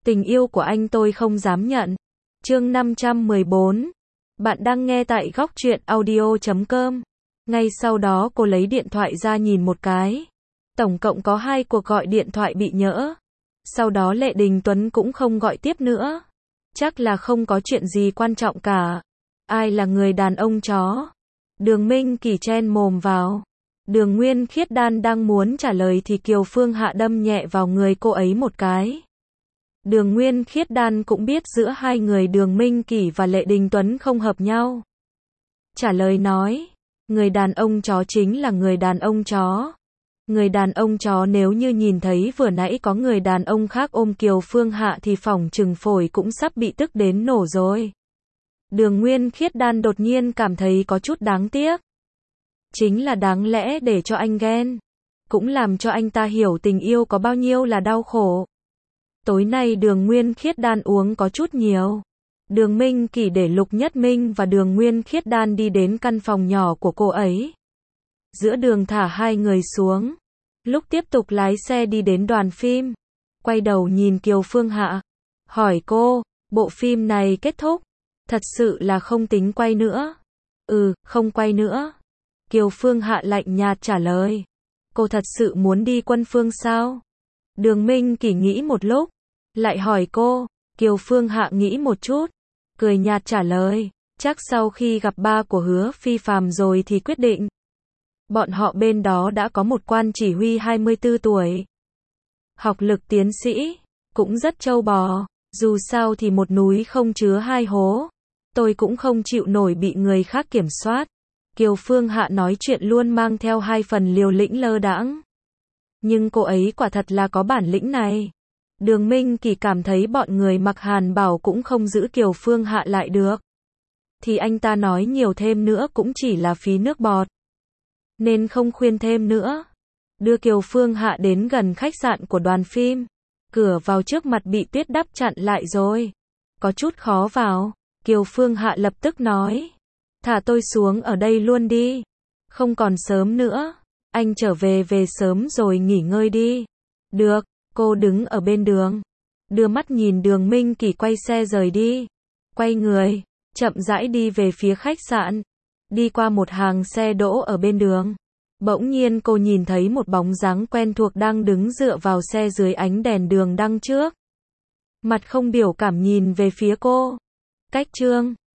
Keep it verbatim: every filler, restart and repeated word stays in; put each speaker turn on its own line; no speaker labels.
Tình yêu của anh tôi không dám nhận. Chương năm trăm mười bốn. Bạn đang nghe tại góc truyện audio chấm com. Ngay sau đó cô lấy điện thoại ra nhìn một cái. Tổng cộng có hai cuộc gọi điện thoại bị nhỡ. Sau đó Lệ Đình Tuấn cũng không gọi tiếp nữa. Chắc là không có chuyện gì quan trọng cả. Ai là người đàn ông chó? Đường Minh Kỳ chen mồm vào. Đường Nguyên Khiết Đan đang muốn trả lời thì Kiều Phương Hạ đâm nhẹ vào người cô ấy một cái. Đường Nguyên Khiết Đan cũng biết giữa hai người Đường Minh Kỳ và Lệ Đình Tuấn không hợp nhau. Trả lời nói, người đàn ông chó chính là người đàn ông chó. Người đàn ông chó nếu như nhìn thấy vừa nãy có người đàn ông khác ôm Kiều Phương Hạ thì phỏng chừng phổi cũng sắp bị tức đến nổ rồi. Đường Nguyên Khiết Đan đột nhiên cảm thấy có chút đáng tiếc. Chính là đáng lẽ để cho anh ghen. Cũng làm cho anh ta hiểu tình yêu có bao nhiêu là đau khổ. Tối nay Đường Nguyên Khiết Đan uống có chút nhiều. Đường Minh Kỳ để Lục Nhất Minh và Đường Nguyên Khiết Đan đi đến căn phòng nhỏ của cô ấy. Giữa đường thả hai người xuống. Lúc tiếp tục lái xe đi đến đoàn phim. Quay đầu nhìn Kiều Phương Hạ. Hỏi cô, bộ phim này kết thúc. Thật sự là không tính quay nữa. Ừ, không quay nữa. Kiều Phương Hạ lạnh nhạt trả lời. Cô thật sự muốn đi quân phương sao? Đường Minh Kỳ nghĩ một lúc. Lại hỏi cô. Kiều Phương Hạ nghĩ một chút. Cười nhạt trả lời. Chắc sau khi gặp ba của Hứa Phi Phàm rồi thì quyết định. Bọn họ bên đó đã có một quan chỉ huy hai mươi tư tuổi. Học lực tiến sĩ. Cũng rất trâu bò. Dù sao thì một núi không chứa hai hố. Tôi cũng không chịu nổi bị người khác kiểm soát. Kiều Phương Hạ nói chuyện luôn mang theo hai phần liều lĩnh lơ đãng. Nhưng cô ấy quả thật là có bản lĩnh này. Đường Minh Kỳ cảm thấy bọn người mặc hàn bảo cũng không giữ Kiều Phương Hạ lại được. Thì anh ta nói nhiều thêm nữa cũng chỉ là phí nước bọt. Nên không khuyên thêm nữa. Đưa Kiều Phương Hạ đến gần khách sạn của đoàn phim. Cửa vào trước mặt bị tuyết đắp chặn lại rồi. Có chút khó vào. Kiều Phương Hạ lập tức nói. Thả tôi xuống ở đây luôn đi. Không còn sớm nữa. Anh trở về về sớm rồi nghỉ ngơi đi. Được, cô đứng ở bên đường. Đưa mắt nhìn Đường Minh Kỳ quay xe rời đi. Quay người, chậm rãi đi về phía khách sạn. Đi qua một hàng xe đỗ ở bên đường. Bỗng nhiên cô nhìn thấy một bóng dáng quen thuộc đang đứng dựa vào xe dưới ánh đèn đường đằng trước. Mặt không biểu cảm nhìn về phía cô. Cách Trương.